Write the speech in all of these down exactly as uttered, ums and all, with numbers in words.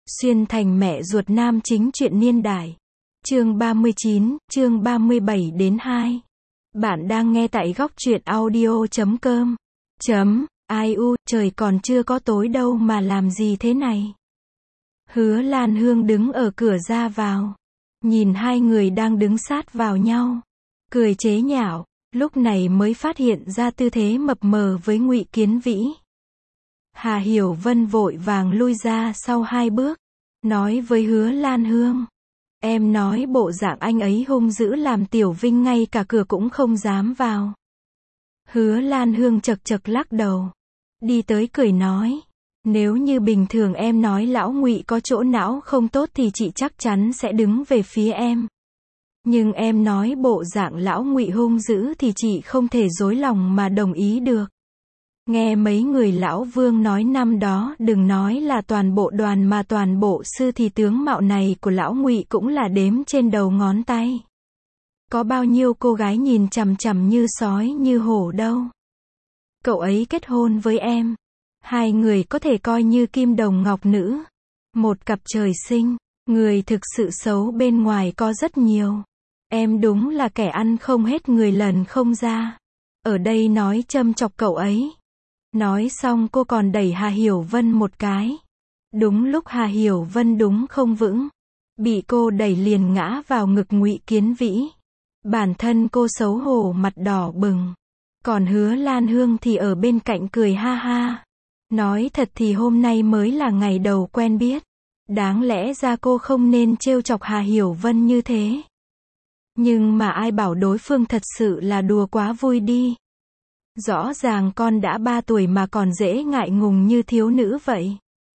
Xuyên thành mẹ ruột nam chính truyện niên đại. Chương ba mươi chín, chương ba mươi bảy đến hai. Bạn đang nghe tại góc truyện audio chấm com. Chấm, ai u, trời còn chưa có tối đâu mà làm gì thế này. Hứa Lan Hương đứng ở cửa ra vào. Nhìn hai người đang đứng sát vào nhau. Cười chế nhạo, lúc này mới phát hiện ra tư thế mập mờ với Ngụy Kiến Vĩ. Hà Hiểu Vân vội vàng lui ra sau hai bước. Nói với Hứa Lan Hương. Em nói bộ dạng anh ấy hung dữ làm Tiểu Vinh ngay cả cửa cũng không dám vào. Hứa Lan Hương chật chật lắc đầu. Đi tới cười nói. Nếu như bình thường em nói lão Ngụy có chỗ não không tốt thì chị chắc chắn sẽ đứng về phía em. Nhưng em nói bộ dạng lão Ngụy hung dữ thì chị không thể dối lòng mà đồng ý được. Nghe mấy người lão Vương nói năm đó đừng nói là toàn bộ đoàn mà toàn bộ sư thì tướng mạo này của lão Ngụy cũng là đếm trên đầu ngón tay. Có bao nhiêu cô gái nhìn chằm chằm như sói như hổ đâu. Cậu ấy kết hôn với em. Hai người có thể coi như kim đồng ngọc nữ. Một cặp trời sinh. Người thực sự xấu bên ngoài có rất nhiều. Em đúng là kẻ ăn không hết người lần không ra. Ở đây nói châm chọc cậu ấy. Nói xong cô còn đẩy Hà Hiểu Vân một cái. Đúng lúc Hà Hiểu Vân đúng không vững. Bị cô đẩy liền ngã vào ngực Ngụy Kiến Vĩ. Bản thân cô xấu hổ mặt đỏ bừng. Còn Hứa Lan Hương thì ở bên cạnh cười ha ha. Nói thật thì hôm nay mới là ngày đầu quen biết. Đáng lẽ ra cô không nên trêu chọc Hà Hiểu Vân như thế. Nhưng mà ai bảo đối phương thật sự là đùa quá vui đi. Rõ ràng con đã ba tuổi mà còn dễ ngại ngùng như thiếu nữ vậy.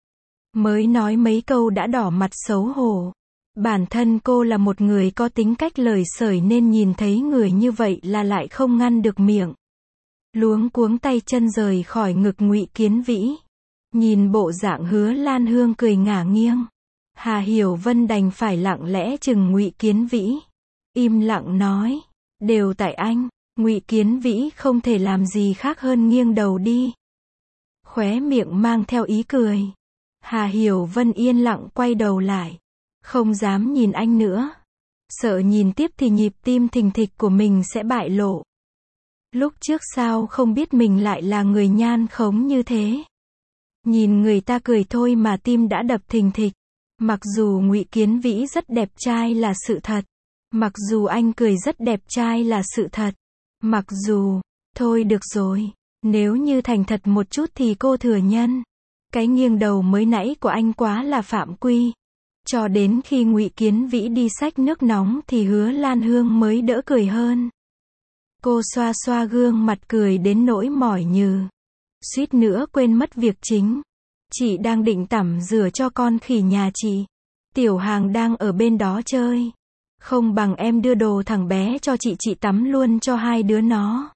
Mới nói mấy câu đã đỏ mặt xấu hổ. Bản thân cô là một người có tính cách lời sởi nên nhìn thấy người như vậy là lại không ngăn được miệng. Luống cuống tay chân rời khỏi ngực Ngụy Kiến Vĩ. Nhìn bộ dạng Hứa Lan Hương cười ngả nghiêng. Hà Hiểu Vân đành phải lặng lẽ chừng Ngụy Kiến Vĩ. Im lặng nói. Đều tại anh. Ngụy Kiến Vĩ không thể làm gì khác hơn nghiêng đầu đi. Khóe miệng mang theo ý cười. Hà Hiểu Vân yên lặng quay đầu lại. Không dám nhìn anh nữa. Sợ nhìn tiếp thì nhịp tim thình thịch của mình sẽ bại lộ. Lúc trước sao không biết mình lại là người nhan khống như thế. Nhìn người ta cười thôi mà tim đã đập thình thịch. Mặc dù Ngụy Kiến Vĩ rất đẹp trai là sự thật. Mặc dù anh cười rất đẹp trai là sự thật. Mặc dù, thôi được rồi, nếu như thành thật một chút thì cô thừa nhận. Cái nghiêng đầu mới nãy của anh quá là phạm quy. Cho đến khi Ngụy Kiến Vĩ đi xách nước nóng thì Hứa Lan Hương mới đỡ cười hơn. Cô xoa xoa gương mặt cười đến nỗi mỏi nhừ. Suýt nữa quên mất việc chính. Chị đang định tắm rửa cho con khỉ nhà chị. Tiểu Hàng đang ở bên đó chơi. Không bằng em đưa đồ thằng bé cho chị chị tắm luôn cho hai đứa nó.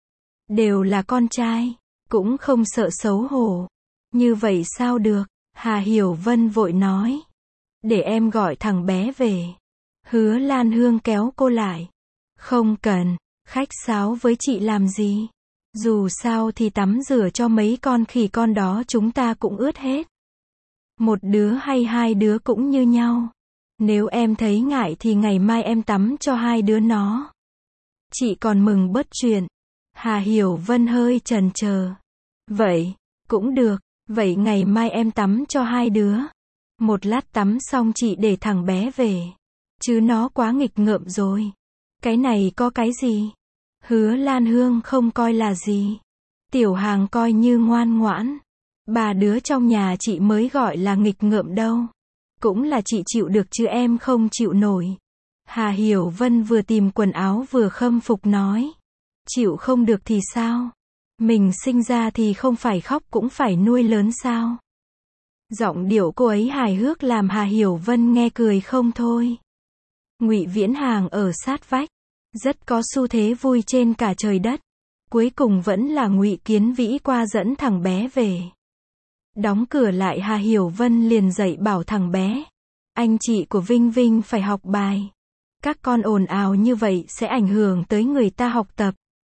Đều là con trai, cũng không sợ xấu hổ. Như vậy sao được? Hà Hiểu Vân vội nói. Để em gọi thằng bé về. Hứa Lan Hương kéo cô lại. Không cần, khách sáo với chị làm gì? Dù sao thì tắm rửa cho mấy con khỉ con đó chúng ta cũng ướt hết. Một đứa hay hai đứa cũng như nhau. Nếu em thấy ngại thì ngày mai em tắm cho hai đứa nó. Chị còn mừng bớt chuyện. Hà Hiểu Vân hơi chần chờ. Vậy, cũng được, vậy ngày mai em tắm cho hai đứa. Một lát tắm xong chị để thằng bé về. Chứ nó quá nghịch ngợm rồi. Cái này có cái gì? Hứa Lan Hương không coi là gì. Tiểu Hàng coi như ngoan ngoãn. Bà đứa trong nhà chị mới gọi là nghịch ngợm đâu. Cũng là chị chịu được chứ em không chịu nổi. Hà Hiểu Vân vừa tìm quần áo vừa khâm phục nói. Chịu không được thì sao? Mình sinh ra thì không phải khóc cũng phải nuôi lớn sao? Giọng điệu cô ấy hài hước làm Hà Hiểu Vân nghe cười không thôi. Ngụy Viễn Hàng ở sát vách. Rất có xu thế vui trên cả trời đất. Cuối cùng vẫn là Ngụy Kiến Vĩ qua dẫn thằng bé về. Đóng cửa lại Hà Hiểu Vân liền dạy bảo thằng bé. Anh chị của Vinh Vinh phải học bài. Các con ồn ào như vậy sẽ ảnh hưởng tới người ta học tập.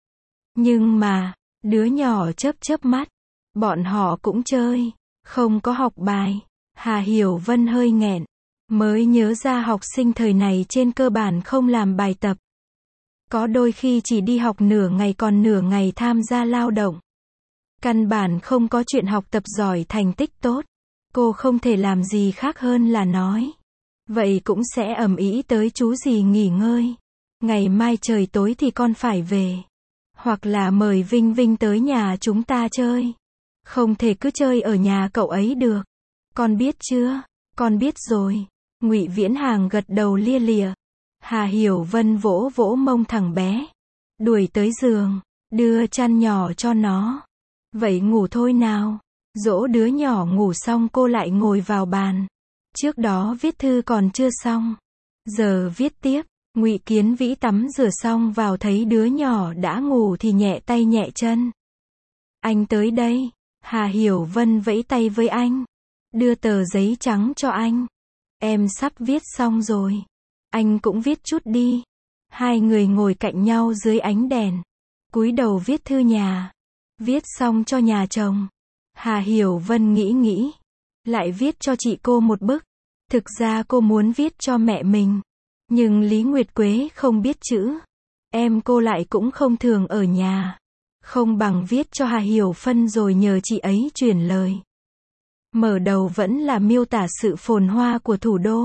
Nhưng mà, đứa nhỏ chớp chớp mắt. Bọn họ cũng chơi, không có học bài. Hà Hiểu Vân hơi nghẹn, mới nhớ ra học sinh thời này trên cơ bản không làm bài tập. Có đôi khi chỉ đi học nửa ngày còn nửa ngày tham gia lao động. Căn bản không có chuyện học tập giỏi thành tích tốt. Cô không thể làm gì khác hơn là nói. Vậy cũng sẽ ầm ĩ tới chú gì nghỉ ngơi. Ngày mai trời tối thì con phải về. Hoặc là mời Vinh Vinh tới nhà chúng ta chơi. Không thể cứ chơi ở nhà cậu ấy được. Con biết chưa? Con biết rồi. Ngụy Viễn Hàng gật đầu lia lịa. Hà Hiểu Vân vỗ vỗ mông thằng bé. Đuổi tới giường. Đưa chăn nhỏ cho nó. Vậy ngủ thôi nào. Dỗ đứa nhỏ ngủ xong cô lại ngồi vào bàn. Trước đó viết thư còn chưa xong. Giờ viết tiếp. Ngụy Kiến Vĩ tắm rửa xong vào thấy đứa nhỏ đã ngủ thì nhẹ tay nhẹ chân. Anh tới đây. Hà Hiểu Vân vẫy tay với anh. Đưa tờ giấy trắng cho anh. Em sắp viết xong rồi. Anh cũng viết chút đi. Hai người ngồi cạnh nhau dưới ánh đèn. Cúi đầu viết thư nhà. Viết xong cho nhà chồng. Hà Hiểu Vân nghĩ nghĩ. Lại viết cho chị cô một bức. Thực ra cô muốn viết cho mẹ mình. Nhưng Lý Nguyệt Quế không biết chữ. Em cô lại cũng không thường ở nhà. Không bằng viết cho Hà Hiểu Phân rồi nhờ chị ấy chuyển lời. Mở đầu vẫn là miêu tả sự phồn hoa của thủ đô.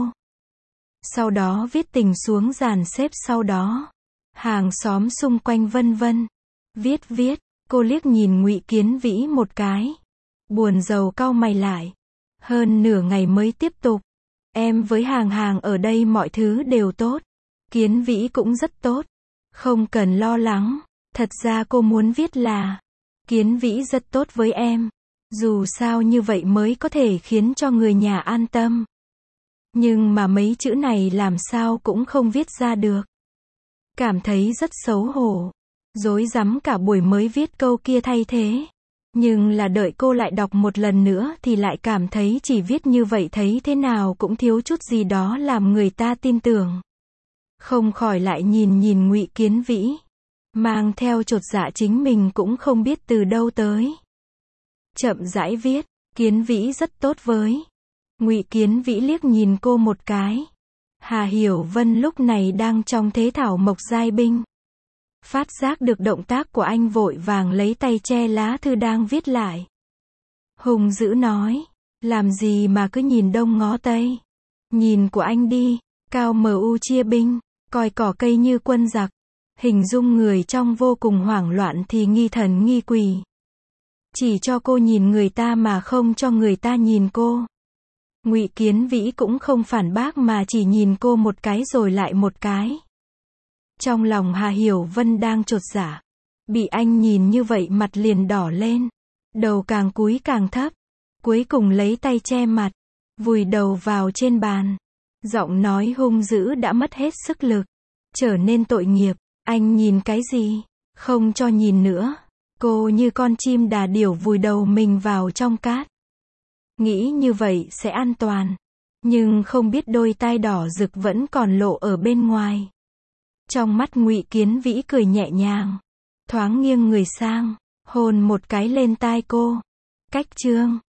Sau đó viết tình xuống dàn xếp sau đó. Hàng xóm xung quanh vân vân. Viết viết, cô liếc nhìn Ngụy Kiến Vĩ một cái. Buồn rầu cau mày lại. Hơn nửa ngày mới tiếp tục. Em với Hàng Hàng ở đây mọi thứ đều tốt. Kiến Vĩ cũng rất tốt. Không cần lo lắng. Thật ra cô muốn viết là Kiến Vĩ rất tốt với em. Dù sao như vậy mới có thể khiến cho người nhà an tâm. Nhưng mà mấy chữ này làm sao cũng không viết ra được. Cảm thấy rất xấu hổ. Rối rắm cả buổi mới viết câu kia thay thế. Nhưng là đợi cô lại đọc một lần nữa thì lại cảm thấy chỉ viết như vậy thấy thế nào cũng thiếu chút gì đó làm người ta tin tưởng. Không khỏi lại nhìn nhìn Ngụy Kiến Vĩ. Mang theo chột dạ chính mình cũng không biết từ đâu tới. Chậm rãi viết, Kiến Vĩ rất tốt với. Ngụy Kiến Vĩ liếc nhìn cô một cái. Hà Hiểu Vân lúc này đang trong thế thảo mộc giai binh. Phát giác được động tác của anh vội vàng lấy tay che lá thư đang viết lại. Hùng dữ nói, làm gì mà cứ nhìn đông ngó tây. Nhìn của anh đi, cao mu chia binh, coi cỏ cây như quân giặc. Hình dung người trong vô cùng hoảng loạn thì nghi thần nghi quỷ. Chỉ cho cô nhìn người ta mà không cho người ta nhìn cô. Ngụy Kiến Vĩ cũng không phản bác mà chỉ nhìn cô một cái rồi lại một cái. Trong lòng Hà Hiểu Vân đang chột dạ. Bị anh nhìn như vậy mặt liền đỏ lên. Đầu càng cúi càng thấp. Cuối cùng lấy tay che mặt. Vùi đầu vào trên bàn. Giọng nói hung dữ đã mất hết sức lực. Trở nên tội nghiệp. Anh nhìn cái gì? Không cho nhìn nữa. Cô như con chim đà điểu vùi đầu mình vào trong cát. Nghĩ như vậy sẽ an toàn. Nhưng không biết đôi tai đỏ rực vẫn còn lộ ở bên ngoài. Trong mắt Ngụy Kiến Vĩ cười nhẹ nhàng. Thoáng nghiêng người sang. Hôn một cái lên tai cô. Cách chương.